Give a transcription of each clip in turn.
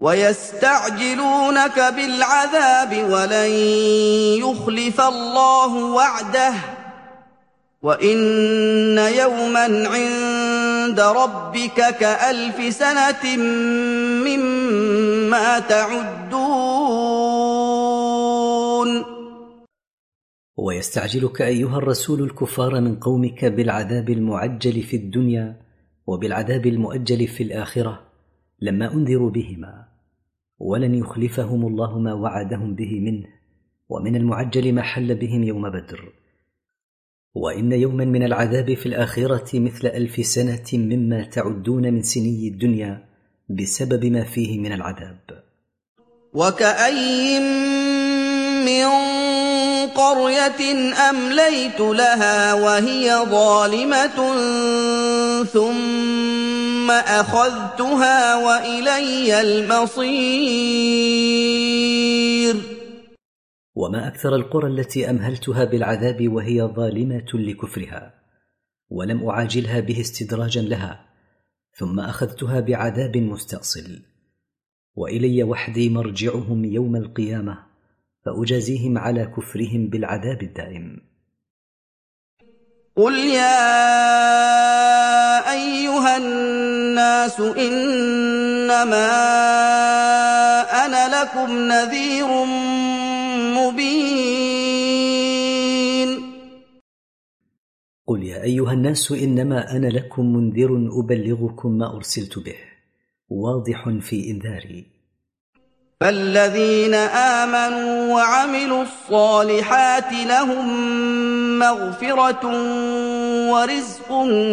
ويستعجلونك بالعذاب ولن يخلف الله وعده وإن يوما عند ربك كألف سنة مما تعدون. ويستعجلك أيها الرسول الكفار من قومك بالعذاب المعجل في الدنيا وبالعذاب المؤجل في الآخرة لما أنذروا بهما، ولن يخلفهم الله ما وعدهم به منه، ومن المعجل ما حل بهم يوم بدر. وإن يوما من العذاب في الآخرة مثل 1000 سنة مما تعدون من سني الدنيا بسبب ما فيه من العذاب. وكأي من قرية أمليت لها وهي ظالمة ثم أخذتها وإلي المصير. وما أكثر القرى التي أمهلتها بالعذاب وهي ظالمة لكفرها، ولم أعاجلها به استدراجا لها، ثم أخذتها بعذاب مستأصل. وإلي وحدي مرجعهم يوم القيامة فأجازيهم على كفرهم بالعذاب الدائم. قل يا أيها الناس إنما أنا لكم نذير مبين. قل يا أيها الناس إنما أنا لكم منذر أبلغكم ما أرسلت به، واضح في إنذاري. فالذين آمنوا وعملوا الصالحات لهم مغفرة ورزق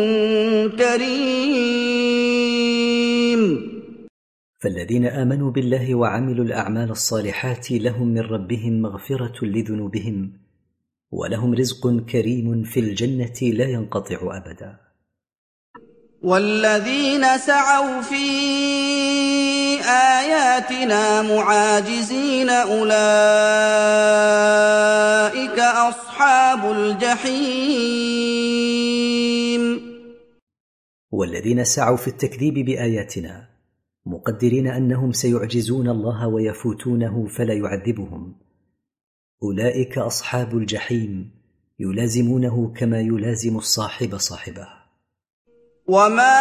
كريم. فالذين آمنوا بالله وعملوا الأعمال الصالحات لهم من ربهم مغفرة لذنوبهم، ولهم رزق كريم في الجنة لا ينقطع أبدا. والذين سعوا في آياتنا معاجزين أولئك أصحاب الجحيم. والذين سعوا في التكذيب بآياتنا مقدرين أنهم سيعجزون الله ويفوتونه فلا يعذبهم، أولئك أصحاب الجحيم يلازمونه كما يلازم الصاحب صاحبه. وما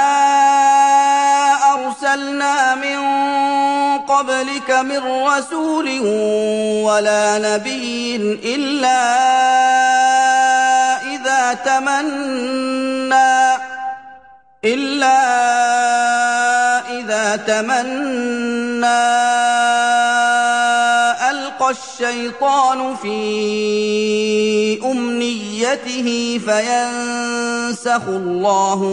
أرسلنا من قبلك من رسول ولا نبي إلا إذا تمنى ألقى الشيطان في أمنيته فينسخ الله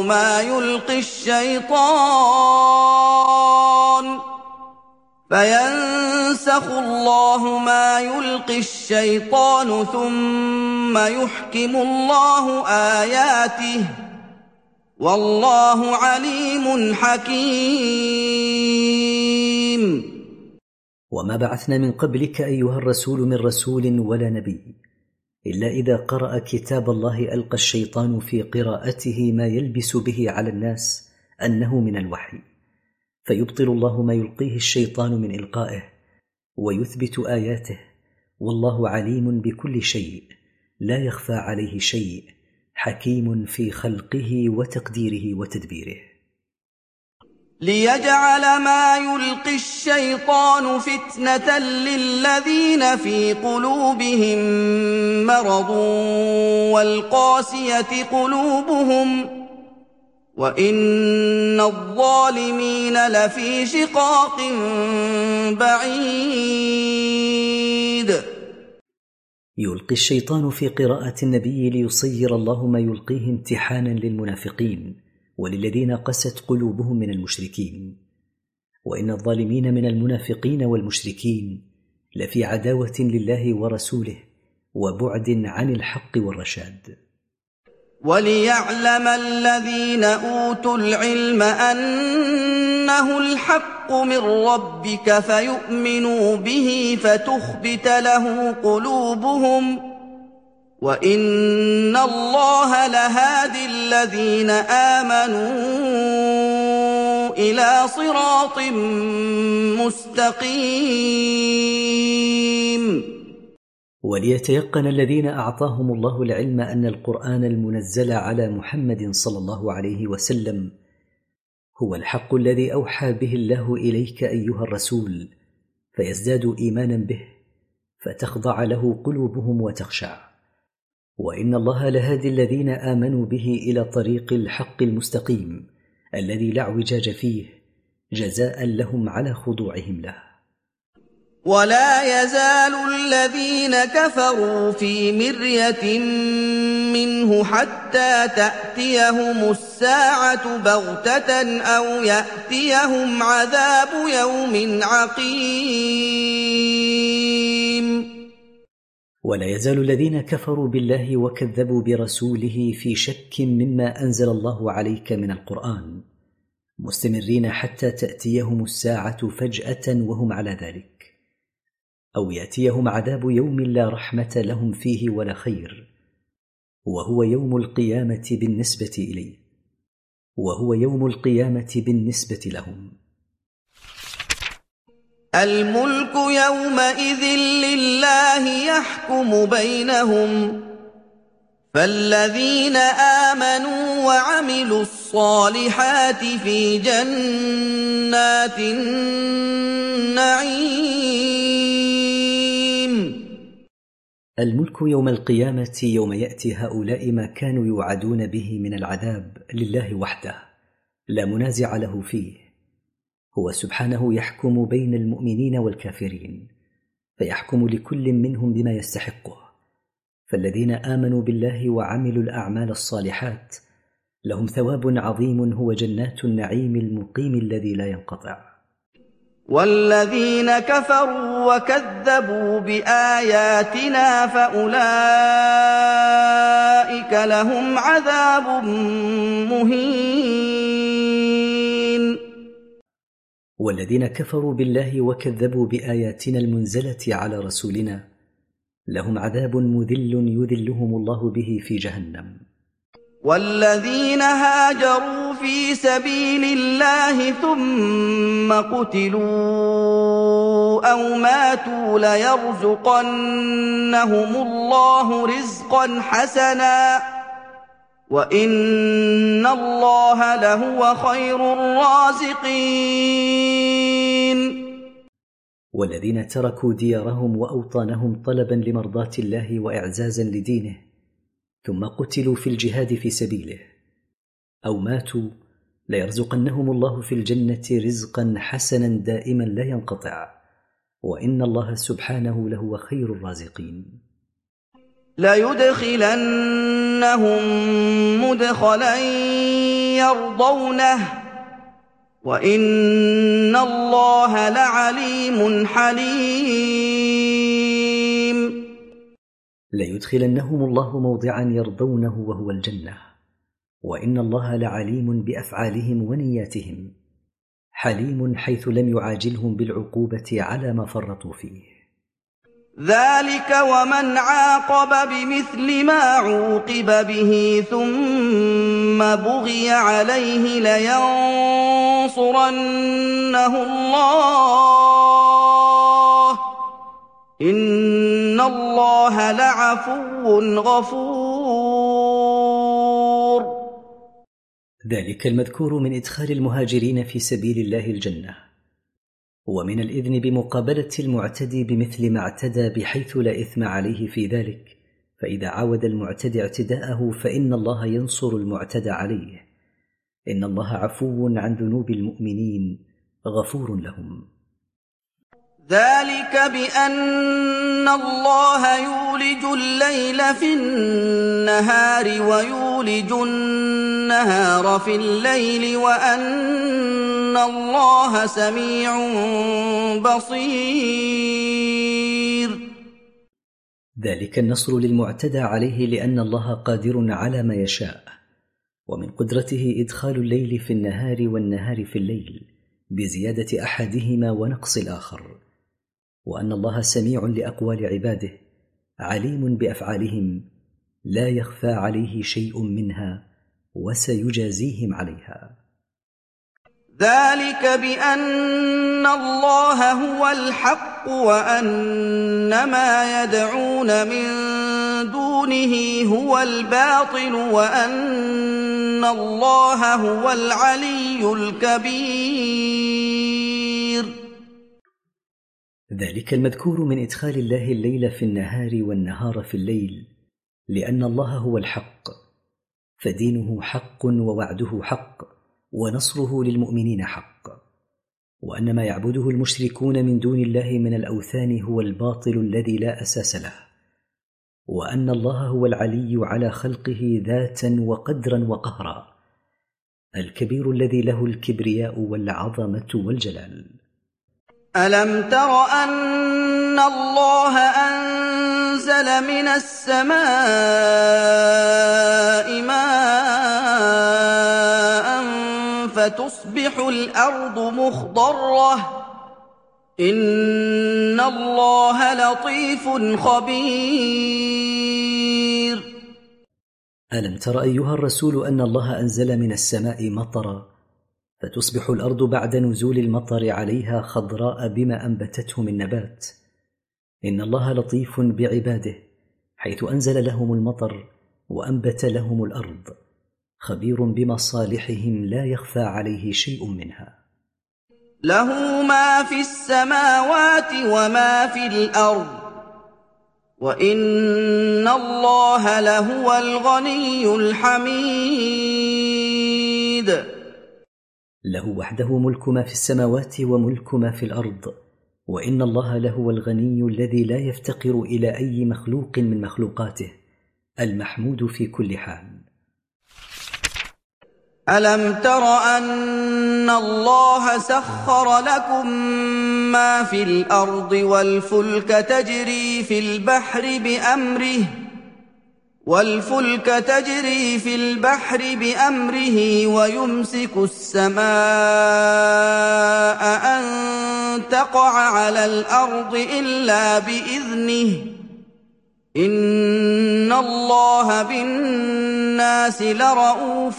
ما يلقي الشيطان ثم يحكم الله آياته والله عليم حكيم. وما بعثنا من قبلك أيها الرسول من رسول ولا نبي إلا إذا قرأ كتاب الله ألقى الشيطان في قراءته ما يلبس به على الناس أنه من الوحي، فيبطل الله ما يلقيه الشيطان من إلقائه ويثبت آياته، والله عليم بكل شيء لا يخفى عليه شيء، حكيم في خلقه وتقديره وتدبيره. ليجعل ما يلقي الشيطان فتنة للذين في قلوبهم مرض والقاسية قلوبهم وإن الظالمين لفي شقاق بعيد. يلقي الشيطان في قراءة النبي ليصير الله ما يلقيه امتحانا للمنافقين وللذين قست قلوبهم من المشركين، وإن الظالمين من المنافقين والمشركين لفي عداوة لله ورسوله وبعد عن الحق والرشاد. وليعلم الذين أوتوا العلم أنه الحق من ربك فيؤمنوا به فتخبت له قلوبهم وإن الله لهادي الذين آمنوا إلى صراط مستقيم. وليتيقن الذين أعطاهم الله العلم أن القرآن المنزل على محمد صلى الله عليه وسلم هو الحق الذي أوحى به الله إليك أيها الرسول، فيزدادوا إيمانا به، فتخضع له قلوبهم وتخشع. وإن الله لهادي الذين آمنوا به إلى طريق الحق المستقيم الذي لا اعوجاج فيه، جزاء لهم على خضوعهم له. ولا يزال الذين كفروا في مرية منه حتى تأتيهم الساعة بغتة أو يأتيهم عذاب يوم عقيم. ولا يزال الذين كفروا بالله وكذبوا برسوله في شك مما أنزل الله عليك من القرآن، مستمرين حتى تأتيهم الساعة فجأة وهم على ذلك، أو يأتيهم عذاب يوم لا رحمة لهم فيه ولا خير، وهو يوم القيامة بالنسبة إليه، وهو يوم القيامة بالنسبة لهم. الملك يومئذ لله يحكم بينهم، فالذين آمنوا وعملوا الصالحات في جنات النعيم. الملك يوم القيامة يوم يأتي هؤلاء ما كانوا يوعدون به من العذاب لله وحده لا منازع له فيه. هو سبحانه يحكم بين المؤمنين والكافرين، فيحكم لكل منهم بما يستحقه. فالذين آمنوا بالله وعملوا الأعمال الصالحات لهم ثواب عظيم هو جنات النعيم المقيم الذي لا ينقطع. والذين كفروا وكذبوا بآياتنا فأولئك لهم عذاب مهين. والذين كفروا بالله وكذبوا بآياتنا المنزلة على رسولنا لهم عذاب مذل يذلهم الله به في جهنم. والذين هاجروا في سبيل الله ثم قتلوا أو ماتوا ليرزقنهم الله رزقا حسنا وإن الله لهو خير الرازقين. والذين تركوا ديارهم وأوطانهم طلبا لمرضاة الله وإعزازا لدينه ثم قتلوا في الجهاد في سبيله أو ماتوا ليرزقنهم الله في الجنة رزقا حسنا دائما لا ينقطع، وإن الله سبحانه لهو خير الرازقين. ليدخلنهم مدخلا يرضونه وإن الله لعليم حليم. ليدخلنهم الله موضعا يرضونه وهو الجنة، وإن الله لعليم بأفعالهم ونياتهم، حليم حيث لم يعاجلهم بالعقوبة على ما فرطوا فيه. ذلك ومن عاقب بمثل ما عوقب به ثم بغي عليه لينصرنه الله إن الله لعفو غفور. ذلك المذكور من إدخال المهاجرين في سبيل الله الجنة، ومن الإذن بمقابلة المعتدي بمثل ما اعتدى بحيث لا إثم عليه في ذلك، فإذا عاود المعتدي اعتداءه فإن الله ينصر المعتدى عليه، إن الله عفو عن ذنوب المؤمنين غفور لهم. ذلك بأن الله يولج الليل في النهار ويولج النهار في الليل وأن الله سميع بصير. ذلك النصر للمعتدى عليه لأن الله قادر على ما يشاء، ومن قدرته إدخال الليل في النهار والنهار في الليل بزيادة أحدهما ونقص الآخر، وأن الله سميع لأقوال عباده عليم بأفعالهم لا يخفى عليه شيء منها وسيجازيهم عليها. ذلك بأن الله هو الحق وأن ما يدعون من دونه هو الباطل وأن الله هو العلي الكبير. ذلك المذكور من إدخال الله الليل في النهار والنهار في الليل، لأن الله هو الحق، فدينه حق ووعده حق ونصره للمؤمنين حق، وأن ما يعبده المشركون من دون الله من الأوثان هو الباطل الذي لا أساس له، وأن الله هو العلي على خلقه ذاتا وقدرا وقهرا، الكبير الذي له الكبرياء والعظمة والجلال. ألم تر أن الله أنزل من السماء ماء فتصبح الأرض مخضرة إن الله لطيف خبير. ألم تر أيها الرسول أن الله أنزل من السماء مطرا فتصبح الأرض بعد نزول المطر عليها خضراء بما أنبتته من نبات، إن الله لطيف بعباده حيث أنزل لهم المطر وأنبت لهم الأرض، خبير بمصالحهم لا يخفى عليه شيء منها. له ما في السماوات وما في الأرض وإن الله لهو الغني الحميد. له وحده ملك ما في السماوات وملك ما في الأرض، وإن الله لهو الغني الذي لا يفتقر إلى أي مخلوق من مخلوقاته، المحمود في كل حال. ألم تر أن الله سخر لكم ما في الأرض والفلك تجري في البحر بأمره ويمسك السماء أن تقع على الأرض إلا بإذنه إن الله بالناس لرءوف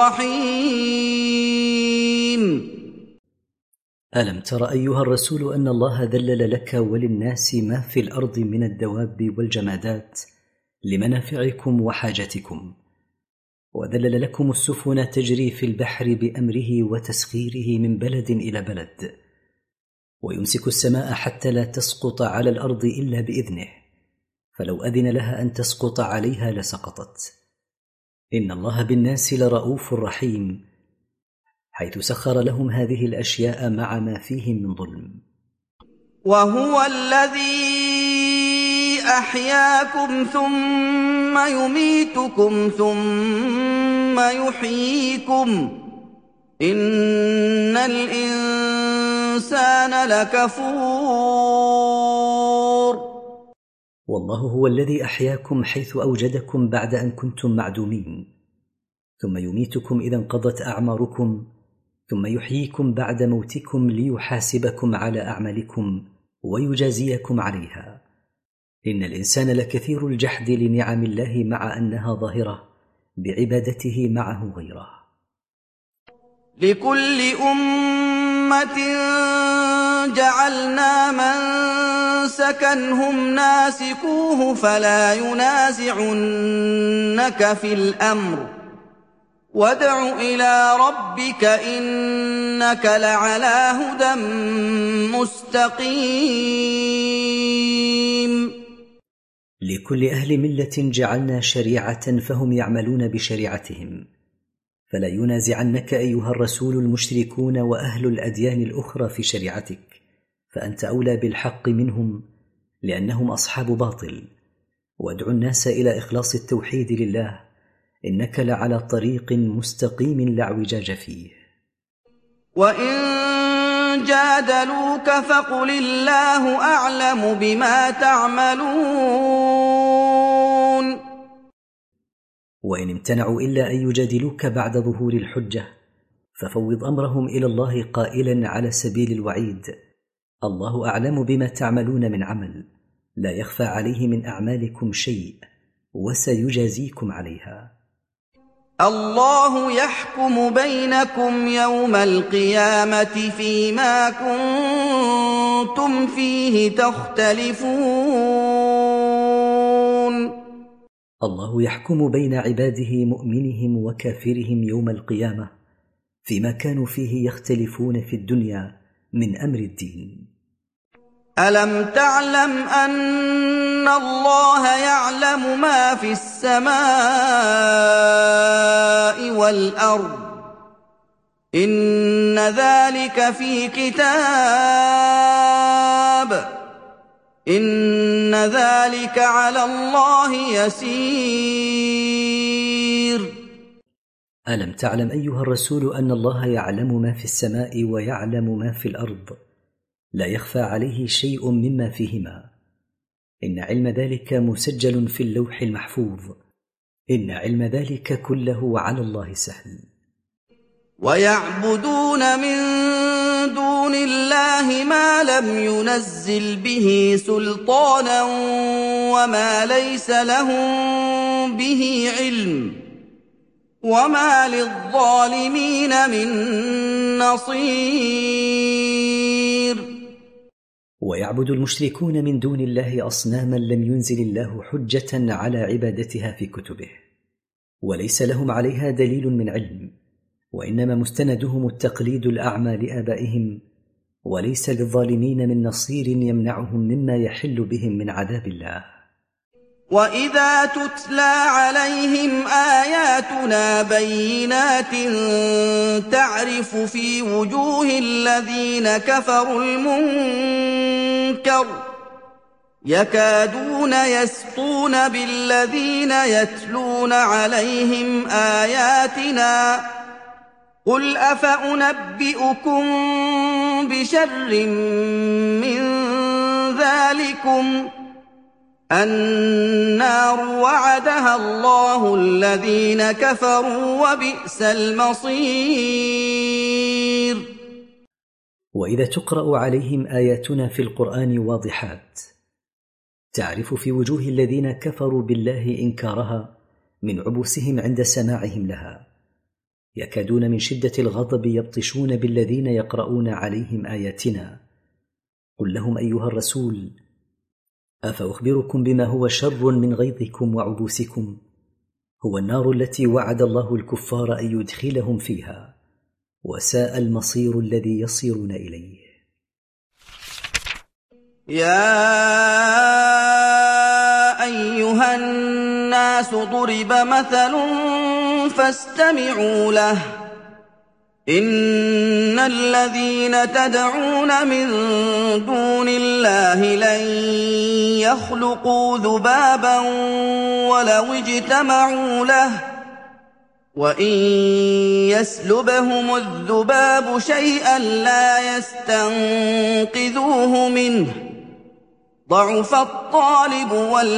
رحيم. ألم تر أيها الرسول أن الله ذلل لك وللناس ما في الأرض من الدواب والجمادات لمنافعكم وحاجتكم، وذلل لكم السفن تجري في البحر بأمره وتسخيره من بلد إلى بلد، ويمسك السماء حتى لا تسقط على الأرض إلا بإذنه، فلو أذن لها أن تسقط عليها لسقطت، إن الله بالناس لرؤوف رحيم، حيث سخر لهم هذه الأشياء مع ما فيهم من ظلم. وهو الذي أحياكم ثم يميتكم ثم يحييكم إن الإنسان لكفور. والله هو الذي أحياكم حيث أوجدكم بعد أن كنتم معدومين، ثم يميتكم إذا انقضت أعماركم، ثم يحييكم بعد موتكم ليحاسبكم على أعمالكم ويجازيكم عليها. إن الإنسان لكثير الجحد لنعم الله مع أنها ظاهرة بعبادته معه غيره. لكل أمة جعلنا منسكا هم ناسكوه فلا ينازعنك في الأمر وادع إلى ربك إنك لعلى هدى مستقيم. لكل أهل ملة جعلنا شريعة فهم يعملون بشريعتهم، فلا ينازعنك أيها الرسول المشركون وأهل الأديان الأخرى في شريعتك، فأنت أولى بالحق منهم لأنهم أصحاب باطل. وادع الناس إلى إخلاص التوحيد لله، إنك لعلى طريق مستقيم لا اعوجاج فيه. وإن جادلوك فقل الله أعلم بما تعملون. وإن امتنعوا إلا أن يجادلوك بعد ظهور الحجة ففوض أمرهم إلى الله قائلا على سبيل الوعيد: الله أعلم بما تعملون من عمل، لا يخفى عليه من أعمالكم شيء وسيجازيكم عليها. الله يحكم بينكم يوم القيامة فيما كنتم فيه تختلفون. الله يحكم بين عباده مؤمنهم وكافرهم يوم القيامة فيما كانوا فيه يختلفون في الدنيا من أمر الدين. ألم تعلم أن الله يعلم ما في السماء والأرض إن ذلك في كتاب إن ذلك على الله يسير. ألم تعلم أيها الرسول أن الله يعلم ما في السماء ويعلم ما في الأرض لا يخفى عليه شيء مما فيهما، إن علم ذلك مسجل في اللوح المحفوظ، إن علم ذلك كله على الله سهل. ويعبدون من دون الله ما لم ينزل به سلطانا وما ليس لهم به علم وما للظالمين من نصير. ويعبد المشركون من دون الله أصناما لم ينزل الله حجة على عبادتها في كتبه، وليس لهم عليها دليل من علم، وإنما مستندهم التقليد الأعمى لآبائهم، وليس للظالمين من نصير يمنعهم مما يحل بهم من عذاب الله. وإذا تتلى عليهم آياتنا بينات تعرف في وجوه الذين كفروا المنكر يكادون يسطون بالذين يتلون عليهم آياتنا قل أفأنبئكم بشر من ذلكم النار وعدها الله الذين كفروا وبئس المصير. وإذا تقرأ عليهم آياتنا في القرآن واضحات تعرف في وجوه الذين كفروا بالله إنكارها من عبوسهم عند سماعهم لها، يكادون من شدة الغضب يبطشون بالذين يقرؤون عليهم آياتنا. قل لهم أيها الرسول أفأخبركم بما هو شر من غيظكم وعبوسكم؟ هو النار التي وعد الله الكفار أن يدخلهم فيها، وساء المصير الذي يصيرون إليه. يا أيها الناس ضرب مثل فاستمعوا له إن الذين تدعون من دون الله لن يخلقوا ذبابا ولو اجتمعوا له وإن يسلبهم الذباب شيئا لا يستنقذوه منه ضعف الطالب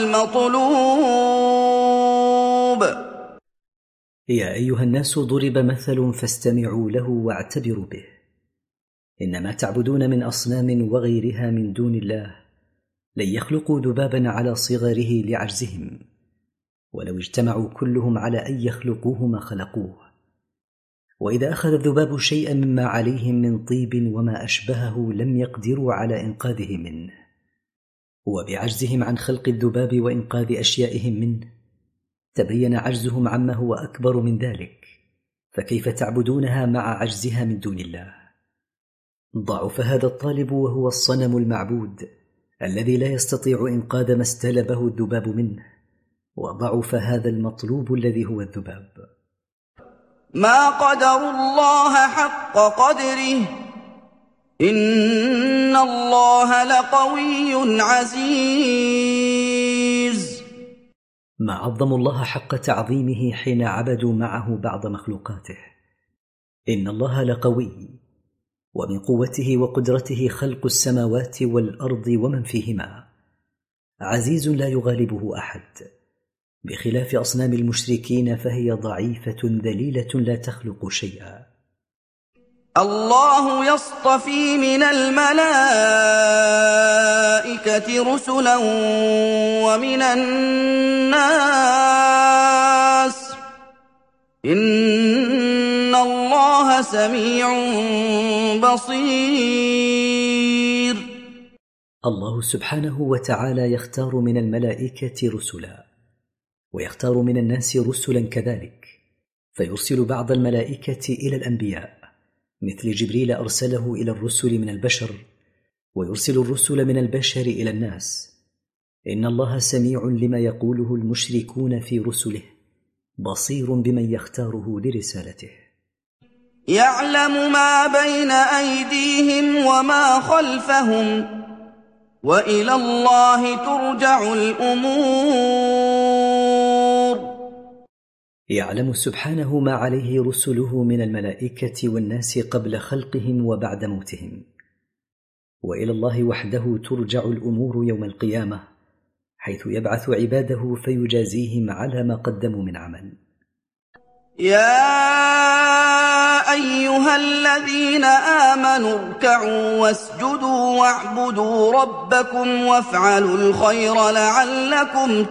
والمطلوب. يا أيها الناس ضرب مثل فاستمعوا له واعتبروا به. إنما تعبدون من أصنام وغيرها من دون الله لن يخلقوا ذبابا على صغره لعجزهم، ولو اجتمعوا كلهم على أن يخلقوه ما خلقوه. وإذا أخذ الذباب شيئا مما عليهم من طيب وما أشبهه لم يقدروا على إنقاذه منه، وبعجزهم عن خلق الذباب وإنقاذ أشيائهم منه تبين عجزهم عما هو أكبر من ذلك، فكيف تعبدونها مع عجزها من دون الله؟ ضعف هذا الطالب وهو الصنم المعبود الذي لا يستطيع إنقاذ ما استلبه الذباب منه، وضعف هذا المطلوب الذي هو الذباب. ما قدروا الله حق قدره إن الله لقوي عزيز. ما عظموا الله حق تعظيمه حين عبدوا معه بعض مخلوقاته. إن الله لقوي، ومن قوته وقدرته خلق السماوات والأرض ومن فيهما، عزيز لا يغالبه أحد، بخلاف أصنام المشركين فهي ضعيفة ذليلة لا تخلق شيئا. الله يصطفي من الملائكة رسلا ومن الناس إن الله سميع بصير. الله سبحانه وتعالى يختار من الملائكة رسلا، ويختار من الناس رسلا كذلك، فيرسل بعض الملائكة إلى الأنبياء مثل جبريل أرسله إلى الرسل من البشر، ويرسل الرسل من البشر إلى الناس. إن الله سميع لما يقوله المشركون في رسله، بصير بمن يختاره لرسالته. يعلم ما بين أيديهم وما خلفهم، وإلى الله ترجع الأمور. يعلم سبحانه ما عليه رسله من الملائكة والناس قبل خلقهم وبعد موتهم، وإلى الله وحده ترجع الأمور يوم القيامة، حيث يبعث عباده فيجازيهم على ما قدموا من عمل. يا أيها الذين آمنوا اركعوا واسجدوا واعبدوا ربكم وافعلوا الخير لعلكم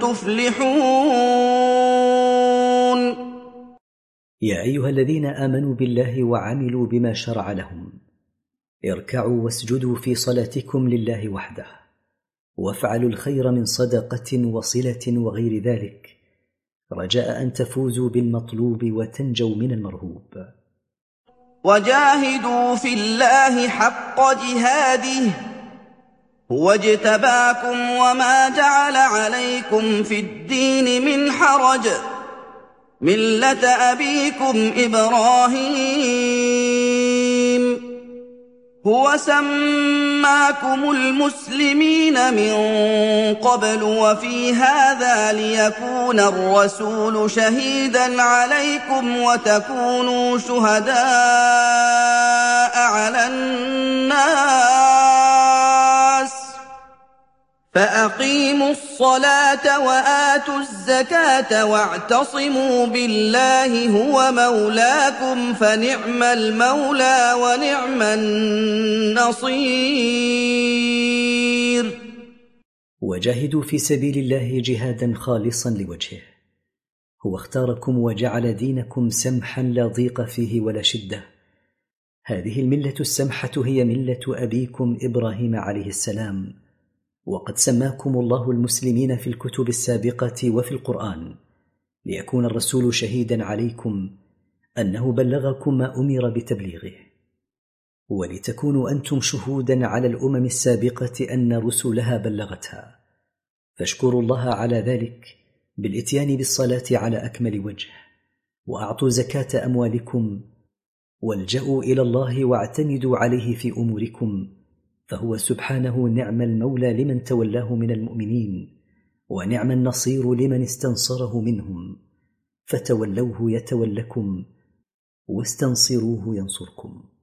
تفلحون. يا أيها الذين آمنوا بالله وعملوا بما شرع لهم، اركعوا واسجدوا في صلاتكم لله وحده، وافعلوا الخير من صدقة وصلة وغير ذلك، رجاء أن تفوزوا بالمطلوب وتنجوا من المرهوب. وجاهدوا في الله حق جهاده، هو اجتباكم وما جعل عليكم في الدين من حرج، ملة أبيكم إبراهيم، هو سماكم المسلمين من قبل وفي هذا ليكون الرسول شهيدا عليكم وتكونوا شهداء على الناس، فأقيموا الصلاة وآتوا الزكاة واعتصموا بالله هو مولاكم فنعم المولى ونعم النصير. وجاهدوا في سبيل الله جهادا خالصا لوجهه، هو اختاركم وجعل دينكم سمحا لا ضيق فيه ولا شدة. هذه الملة السمحة هي ملة أبيكم إبراهيم عليه السلام، وقد سماكم الله المسلمين في الكتب السابقة وفي القرآن، ليكون الرسول شهيدا عليكم أنه بلغكم ما أمر بتبليغه، ولتكونوا أنتم شهودا على الأمم السابقة أن رسلها بلغتها، فاشكروا الله على ذلك بالإتيان بالصلاة على أكمل وجه، وأعطوا زكاة أموالكم، والجأوا إلى الله واعتمدوا عليه في أموركم، فهو سبحانه نعم المولى لمن تولاه من المؤمنين، ونعم النصير لمن استنصره منهم، فتولوه يتولكم واستنصروه ينصركم.